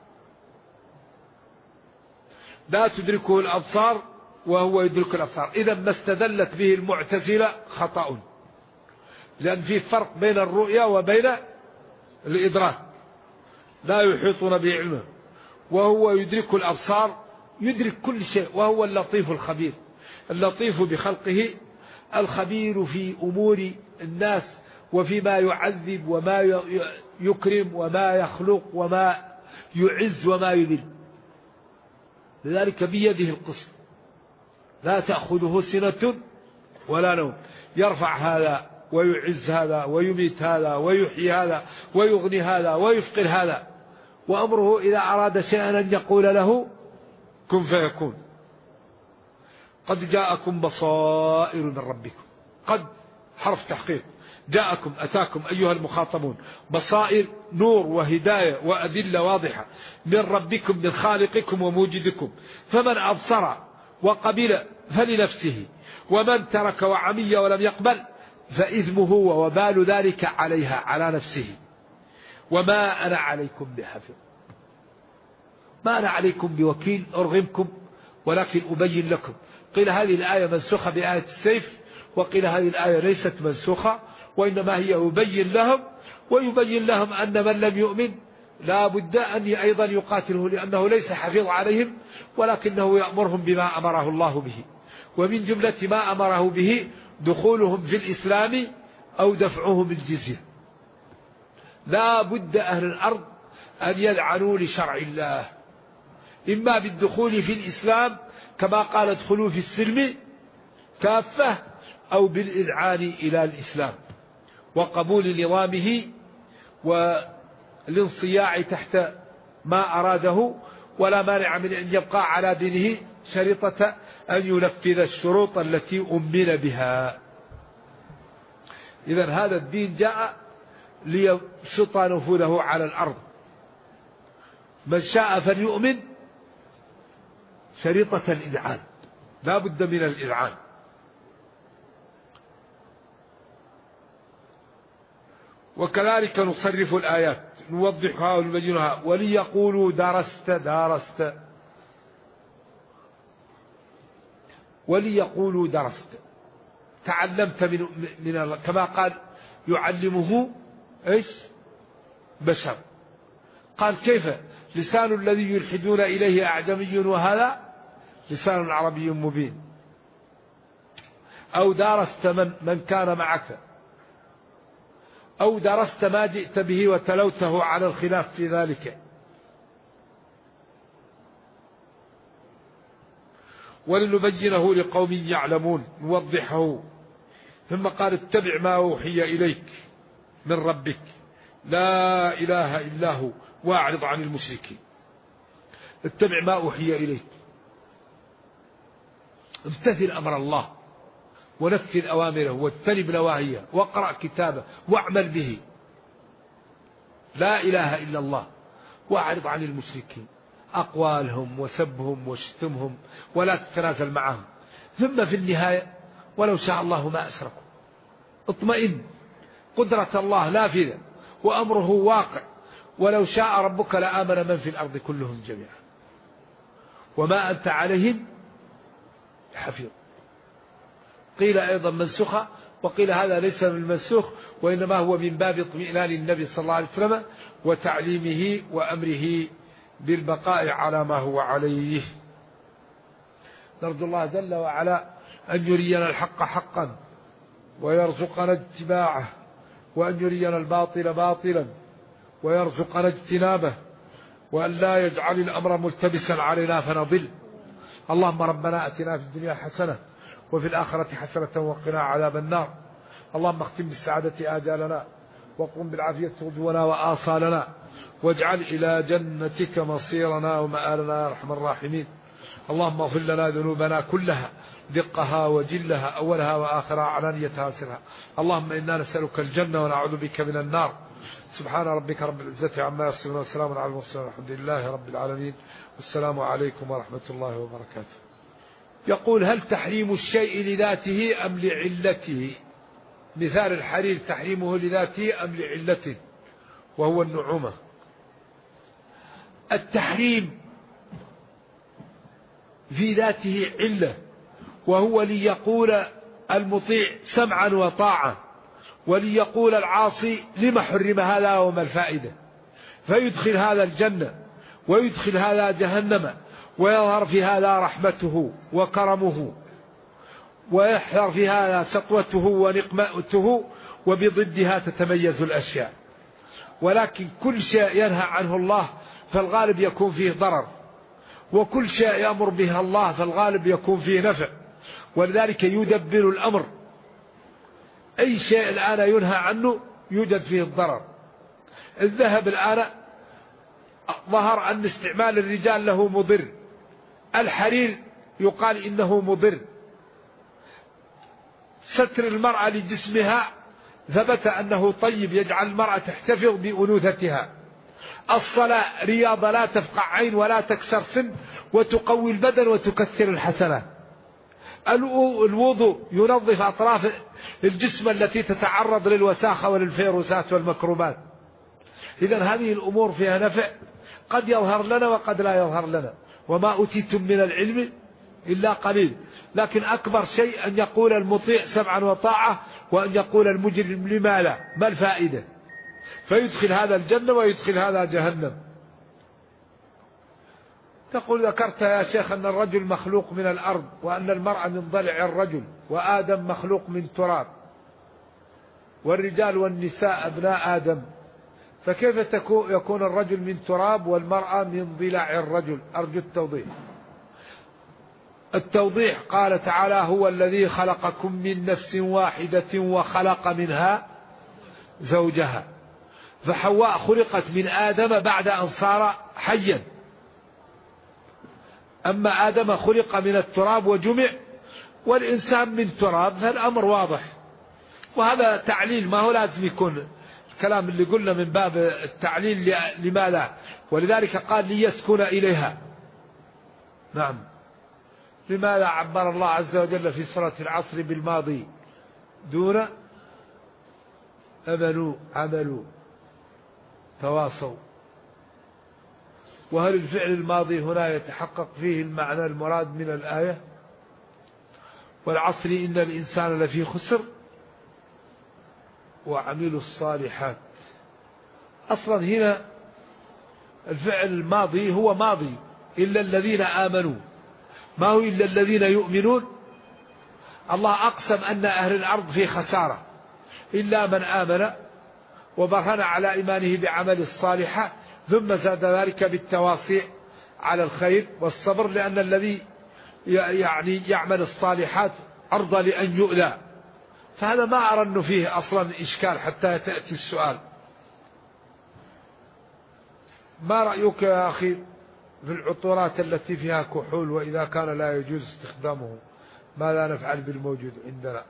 لا تدركه الأبصار وهو يدرك الأبصار. إذا ما استدلت به المعتزلة خطأ، لأن في فرق بين الرؤيا وبين الإدراك، لا يحيطون به علما، وهو يدرك الأبصار، يدرك كل شيء، وهو اللطيف الخبير، اللطيف بخلقه، الخبير في أمور الناس وفيما يعذب وما يكرم وما يخلق وما يعز وما يذل. لذلك بيده القسط، لا تأخذه سنة ولا نوم، يرفع هذا ويعز هذا ويميت هذا ويحيي هذا ويغني هذا ويفقر هذا، وأمره إذا أراد شيئا أن يقول له كن فيكون. قد جاءكم بصائر من ربكم، قد حرف تحقيق، جاءكم أتاكم أيها المخاطبون، بصائر نور وهداية وأدلة واضحة من ربكم، من خالقكم وموجدكم، فمن أبصر وقبل فلنفسه، ومن ترك وعمي ولم يقبل فإثمه ووبال ذلك عليها، على نفسه. وما أنا عليكم بحفظ، ما أنا عليكم بوكيل أرغمكم، ولكن أبين لكم. قيل هذه الآية منسوخة بآية السيف، وقيل هذه الآية ليست منسوخة، وإنما هي يبين لهم، ويبين لهم أن من لم يؤمن لا بد أن أيضا يقاتله، لأنه ليس حفيظ عليهم، ولكنه يأمرهم بما أمره الله به. ومن جملة ما أمره به دخولهم في الإسلام أو دفعهم الجزية. لا بد أهل الأرض أن يذعنوا لشرع الله، إما بالدخول في الإسلام كما قال ادخلوا في السلم كافة، أو بالإذعان إلى الإسلام وقبول نظامه والانصياع تحت ما أراده، ولا مانع من أن يبقى على دينه شريطة أن ينفذ الشروط التي أمن بها. إذن هذا الدين جاء ليشط نفوذه على الأرض. من شاء فليؤمن، شريطة الإذعان، لا بد من الإذعان. وكذلك نصرف الآيات نوضحها ونبينها، وليقولوا درست، وليقولوا درست، تعلمت من الله، كما قال يعلمه ايش؟ بشر. قال كيف؟ لسان الذي يلحدون إليه أعجمي وهذا لسان عربي مبين. أو درست من كان معك، أو درست ما جئت به وتلوته على الخلاف في ذلك. ولنبينه لقوم يعلمون، نوضحه. ثم قال اتبع ما أوحي إليك من ربك لا إله إلا هو واعرض عن المشركين. اتبع ما أوحي إليك، امتثل أمر الله ونفذ أوامره واجتنب نواهيه واقرأ كتابه واعمل به. لا إله إلا الله، واعرض عن المشركين، أقوالهم وسبهم وشتمهم ولا تتنازل معهم. ثم في النهاية ولو شاء الله ما أشركوا. اطمئن، قدرة الله نافذة وأمره واقع، ولو شاء ربك لآمن من في الأرض كلهم جميعا وما أنت عليهم حفيظ. قيل أيضا منسوخة، وقيل هذا ليس من المنسوخ، وإنما هو من باب اطمئنان النبي صلى الله عليه وسلم وتعليمه وأمره بالبقاء على ما هو عليه. نرجو الله جل وعلا أن يرينا الحق حقا ويرزقنا اتباعه، وأن يرينا الباطل باطلا ويرزقنا اجتنابه، وأن لا يجعل الأمر ملتبسا علينا فنضل. اللهم ربنا أتنا في الدنيا حسنة وفي الآخرة حسنة وقنا عذاب النار. اللهم اختم بالسعادة آجالنا، وقم بالعافية غدونا وآصالنا، واجعل إلى جنتك مصيرنا ومآلنا يا أرحم الراحمين. اللهم اغفر لنا ذنوبنا كلها، دقها وجلها، أولها وآخرها، علانيتها سرها. اللهم إنا نسألك الجنة ونعوذ بك من النار. سبحان ربك رب العزة عما يصفون، وسلام على المرسلين، والحمد لله رب العالمين. والسلام عليكم ورحمة الله وبركاته. يقول: هل تحريم الشيء لذاته أم لعلته؟ مثال الحرير تحريمه لذاته أم لعلته، وهو النعومة. التحريم في ذاته علة، وهو ليقول المطيع سمعا وطاعة، وليقول العاصي لم حرم هذا وما الفائدة، فيدخل هذا الجنة ويدخل هذا جهنم، ويظهر في هذا رحمته وكرمه، ويحذر في هذا سطوته ونقمته، وبضدها تتميز الأشياء. ولكن كل شيء ينهى عنه الله فالغالب يكون فيه ضرر، وكل شيء يأمر به الله فالغالب يكون فيه نفع، ولذلك يدبر الأمر. أي شيء الآن ينهى عنه يوجد فيه الضرر. الذهب الآن ظهر أن استعمال الرجال له مضر، الحرير يقال إنه مضر، ستر المرأة لجسمها ثبت أنه طيب يجعل المرأة تحتفظ بأنوثتها. الصلاة رياضة لا تفقع عين ولا تكسر سن وتقوي البدن وتكثر الحسنات. الوضوء ينظف أطراف الجسم التي تتعرض للوساخة وللفيروسات والميكروبات. إذن هذه الأمور فيها نفع، قد يظهر لنا وقد لا يظهر لنا، وما أوتيتم من العلم إلا قليل. لكن أكبر شيء أن يقول المطيع سمعا وطاعة، وأن يقول المجرم لما لا، ما الفائدة؟ فيدخل هذا الجنة ويدخل هذا جهنم. تقول ذكرت يا شيخ أن الرجل مخلوق من الأرض، وأن المرأة من ضلع الرجل، وآدم مخلوق من تراب، والرجال والنساء أبناء آدم، فكيف يكون الرجل من تراب والمرأة من ضلع الرجل؟ أرجو التوضيح. التوضيح قال تعالى: هو الذي خلقكم من نفس واحدة وخلق منها زوجها. فحواء خلقت من آدم بعد أن صار حيا، أما آدم خلق من التراب وجمع، والإنسان من تراب، فالأمر واضح. وهذا تعليل، ما هو لازم يكون الكلام اللي قلنا من باب التعليل لما لا، ولذلك قال ليسكن إليها. نعم. لماذا عبر الله عز وجل في سورة العصر بالماضي دون أمنوا عملوا تواصوا؟ وهل الفعل الماضي هنا يتحقق فيه المعنى المراد من الآية؟ والعصر إن الإنسان لفي خسر وعملوا الصالحات. أصلا هنا الفعل الماضي هو ماضي، إلا الذين آمنوا، ما هو إلا الذين يؤمنون. الله أقسم أن أهل الأرض في خسارة إلا من آمن وبرهن على إيمانه بعمل الصالحات، ثم زاد ذلك بالتواصي على الخير والصبر، لأن الذي يعني يعمل الصالحات عرضة لأن يؤذى. فهذا ما أرى أنه فيه أصلا إشكال حتى تأتي السؤال. ما رأيك يا أخي في العطورات التي فيها كحول، وإذا كان لا يجوز استخدامه ماذا نفعل بالموجود عندنا؟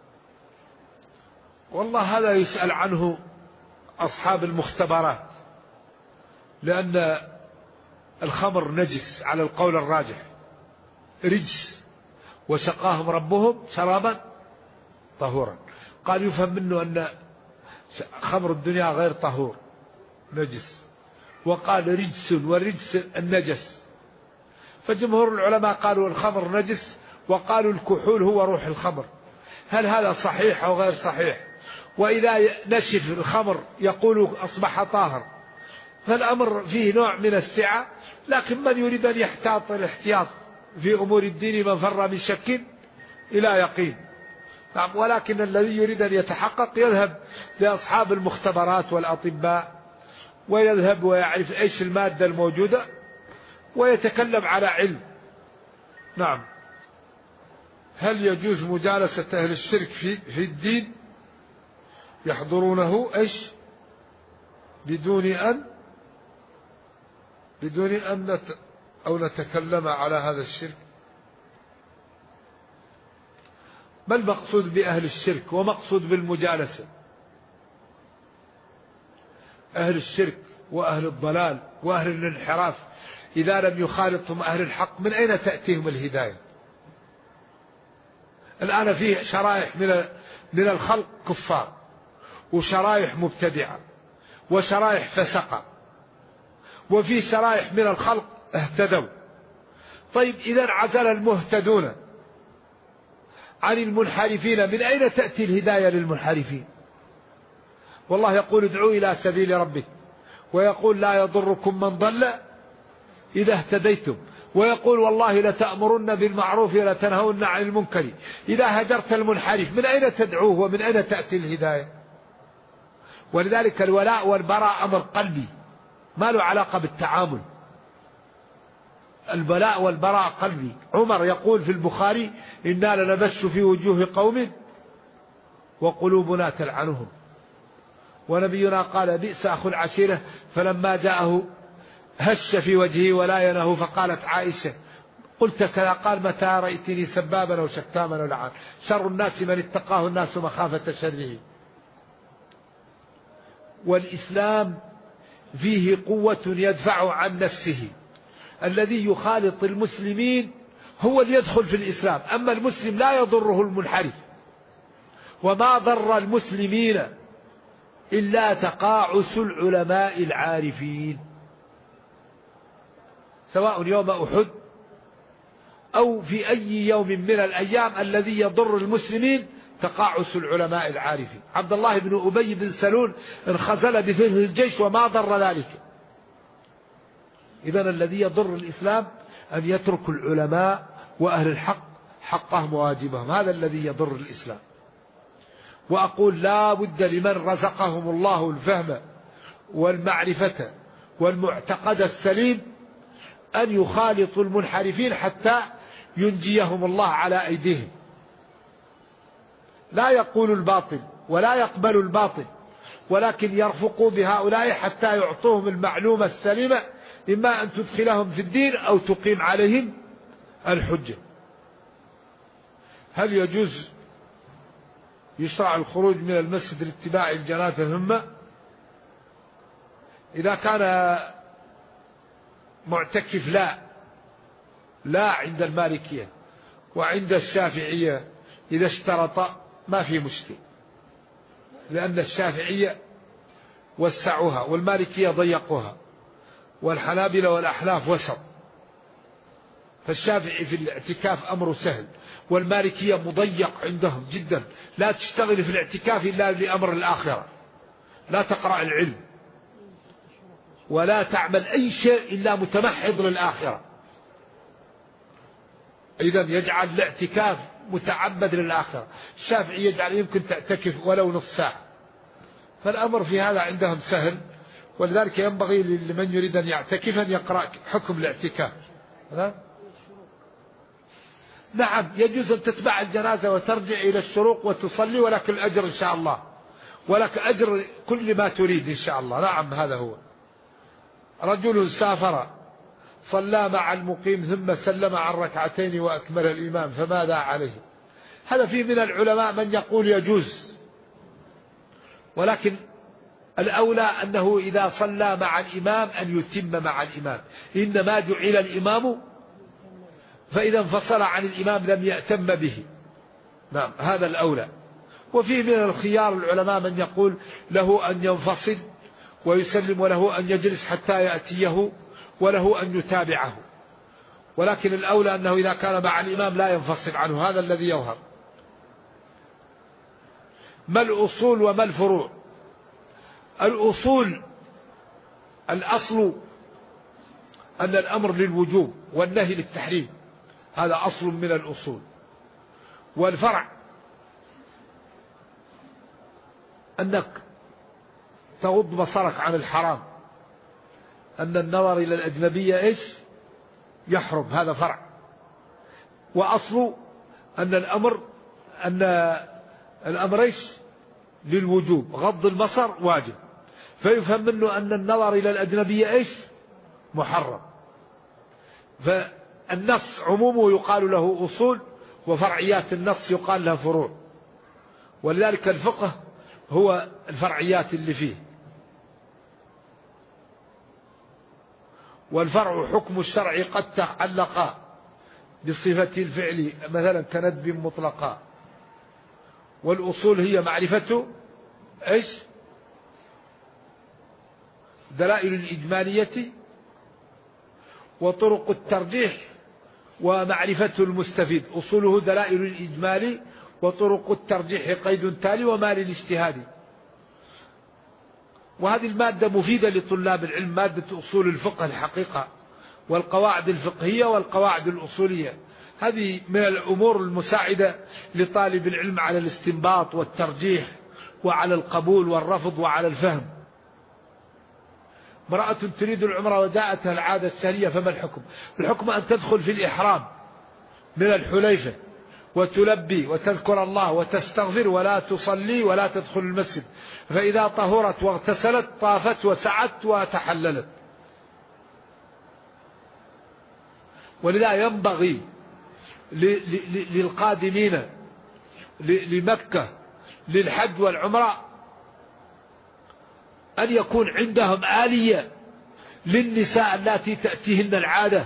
والله هذا يسأل عنه أصحاب المختبرات، لأن الخمر نجس على القول الراجح، رجس، وسقاهم ربهم شرابا طهورا. قال يفهم منه أن خمر الدنيا غير طهور نجس، وقال رجس، والرجس النجس. فجمهور العلماء قالوا الخمر نجس، وقالوا الكحول هو روح الخمر. هل هذا صحيح أو غير صحيح؟ وإذا نشف الخمر يقول أصبح طاهر، فالأمر فيه نوع من السعة. لكن من يريد أن يحتاط الاحتياط في أمور الدين من فر من شك إلى يقين. ولكن الذي يريد أن يتحقق يذهب لأصحاب المختبرات والأطباء، ويذهب ويعرف إيش المادة الموجودة ويتكلم على علم. نعم. هل يجوز مجالسة أهل الشرك في الدين يحضرونه إيش بدون أن أو نتكلم على هذا الشرك؟ ما المقصود بأهل الشرك ومقصود بالمجالسة؟ أهل الشرك وأهل الضلال وأهل الانحراف إذا لم يخالطهم أهل الحق من أين تأتيهم الهداية؟ الآن فيه شرائح من الخلق كفار، وشرائح مبتدعة، وشرائح فسقة، وفي شرائح من الخلق اهتدوا. طيب إذا عزل المهتدون عن المنحرفين من أين تأتي الهداية للمنحرفين؟ والله يقول ادعوا إلى سبيل ربك، ويقول لا يضركم من ضل إذا اهتديتم، ويقول والله لتأمرن بالمعروف ولتنهون عن المنكر إذا هجرت المنحرف. من أين تدعوه ومن أين تأتي الهداية؟ ولذلك الولاء والبراء أمر قلبي ما له علاقة بالتعامل. الولاء والبراء قلبي. عمر يقول في البخاري إنا لنبش في وجوه قوم وقلوبنا تلعنهم. ونبينا قال بئس أخو العشيرة، فلما جاءه هش في وجهه ولا ينه، فقالت عائشة قلت كذا، قال متى رأيتني سبابا أو شتاما أو لعان، شر الناس من اتقاه الناس مخافة شره. والإسلام فيه قوة يدفع عن نفسه. الذي يخالط المسلمين هو اللي يدخل في الإسلام، أما المسلم لا يضره المنحرف. وما ضر المسلمين إلا تقاعس العلماء العارفين، سواء يوم أحد أو في أي يوم من الأيام. الذي يضر المسلمين تقاعس العلماء العارفين. عبد الله بن أبي بن سلول انخزل بثلث الجيش وما ضر ذلك. إذن الذي يضر الإسلام أن يترك العلماء وأهل الحق حقهم وواجبهم، هذا الذي يضر الإسلام. وأقول لا بد لمن رزقهم الله الفهم والمعرفة والمعتقد السليم أن يخالطوا المنحرفين حتى ينجيهم الله على أيديهم. لا يقول الباطل ولا يقبل الباطل، ولكن يرفقوا بهؤلاء حتى يعطوهم المعلومة السليمة، إما أن تدخلهم في الدين أو تقيم عليهم الحجة. هل يجوز يشرع الخروج من المسجد لاتباع الجنازة الهمة؟ إذا كان معتكف لا عند المالكية، وعند الشافعية إذا اشترط ما في مشكل، لأن الشافعية وسعوها والمالكية ضيقوها، والحنابلة والأحناف وسط. فالشافعي في الاعتكاف أمره سهل، والمالكية مضيق عندهم جدا، لا تشتغل في الاعتكاف إلا لأمر الآخرة، لا تقرأ العلم ولا تعمل أي شيء إلا متمحض للآخرة. إذن يجعل الاعتكاف متعبد للآخرة. الشافعي يجعل يمكن تعتكف ولو نصف ساعة. فالأمر في هذا عندهم سهل، ولذلك ينبغي لمن يريد أن يعتكف أن يقرأ حكم الاعتكاف. نعم يجوز أن تتبع الجنازة وترجع إلى الشروق وتصلي، ولك الأجر إن شاء الله، ولك أجر كل ما تريد إن شاء الله. نعم هذا هو. رجل سافر صلى مع المقيم ثم سلم عن ركعتين وأكمل الإمام، فماذا عليه؟ هذا فيه من العلماء من يقول يجوز، ولكن الأولى أنه إذا صلى مع الإمام أن يتم مع الإمام، إنما جعل الإمام، فإذا انفصل عن الإمام لم يأتم به. نعم هذا الأولى. وفيه من الخيار العلماء من يقول له أن ينفصل ويسلم، وله أن يجلس حتى يأتيه، وله أن يتابعه، ولكن الأولى أنه إذا كان مع الإمام لا ينفصل عنه، هذا الذي يظهر. ما الأصول وما الفروع؟ الأصول الأصل أن الأمر للوجوب والنهي للتحريم، هذا أصل من الأصول. والفرع أنك تغض بصرك عن الحرام، أن النظر إلى الأجنبية إيش يحرم، هذا فرع. وأصل أن الأمر إيش للوجوب، غض البصر واجب، فيفهم منه أن النظر إلى الأجنبية إيش محرم. فالنص عمومه يقال له أصول، وفرعيات النص يقال لها فروع. ولذلك الفقه هو الفرعيات اللي فيه. والفرع حكم الشرع قد تعلق بصفة الفعل مثلا كندب مطلقا. والأصول هي معرفة إيش دلائل الإجمالية وطرق الترجيح ومعرفة المستفيد. أصوله دلائل الإجمال وطرق الترجيح قيد تالي وما للاجتهاد. وهذه المادة مفيدة لطلاب العلم، مادة أصول الفقه الحقيقة والقواعد الفقهية والقواعد الأصولية. هذه من الأمور المساعدة لطالب العلم على الاستنباط والترجيح وعلى القبول والرفض وعلى الفهم. امرأة تريد العمرة وجاءتها العادة السارية، فما الحكم؟ الحكم أن تدخل في الإحرام من الحليفة وتلبي وتذكر الله وتستغفر ولا تصلي ولا تدخل المسجد، فإذا طهرت واغتسلت طافت وسعت وتحللت. ولذا ينبغي للقادمين لمكة للحج والعمرة أن يكون عندهم آلية للنساء التي تأتيهن العادة،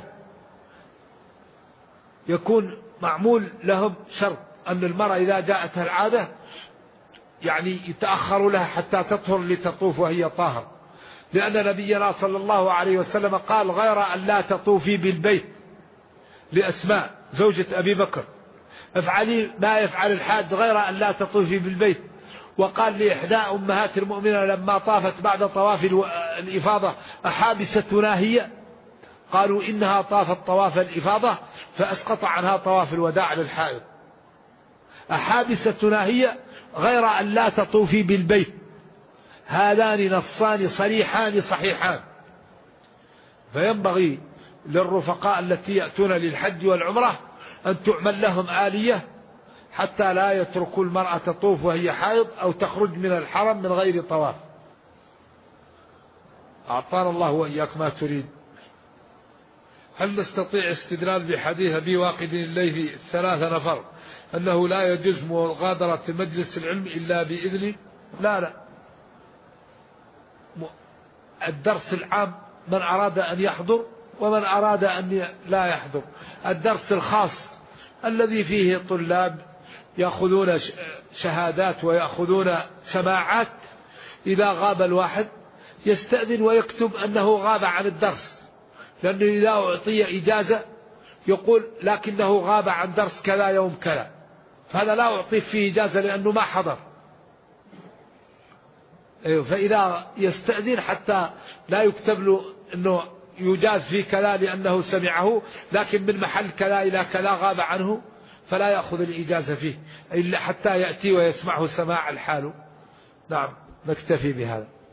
يكون معمول لهم شرط أن المرأة إذا جاءتها العادة يعني يتأخر لها حتى تطهر لتطوف وهي طاهر، لأن نبينا صلى الله عليه وسلم قال غير أن لا تطوفي بالبيت لأسماء زوجة أبي بكر، افعلي ما يفعل الحاج غير أن لا تطوفي بالبيت. وقال لإحدى أمهات المؤمنين لما طافت بعد طواف الإفاضة أحابستنا هي؟ قالوا إنها طافت طواف الإفاضة فأسقط عنها طواف الوداع للحائض. أحابستنا هي غير أن لا تطوفي بالبيت. هذان نصان صريحان صحيحان. فينبغي للرفقاء التي يأتون للحج والعمرة أن تعمل لهم آلية حتى لا يتركوا المرأة تطوف وهي حائض أو تخرج من الحرم من غير طواف. أعطانا الله وإياك ما تريد. هل نستطيع استدلال بحديث أبي واقد الليثي 3 نفر أنه لا يجوز مغادرة مجلس العلم إلا بإذن؟ لا، الدرس العام من أراد أن يحضر ومن أراد أن لا يحضر. الدرس الخاص الذي فيه طلاب يأخذون شهادات ويأخذون سماعات، إذا غاب الواحد يستأذن ويكتب أنه غاب عن الدرس، لأنه إذا أعطي إجازة يقول لكنه غاب عن درس كذا يوم كذا، فهذا لا أعطيه فيه إجازة لأنه ما حضر. فإذا يستأذن حتى لا يكتب له أنه يجاز في كذا لأنه سمعه، لكن من محل كذا إلى كذا غاب عنه، فلا يأخذ الإجازة فيه إلا حتى يأتي ويسمعه سماع الحال. نعم، نكتفي بهذا.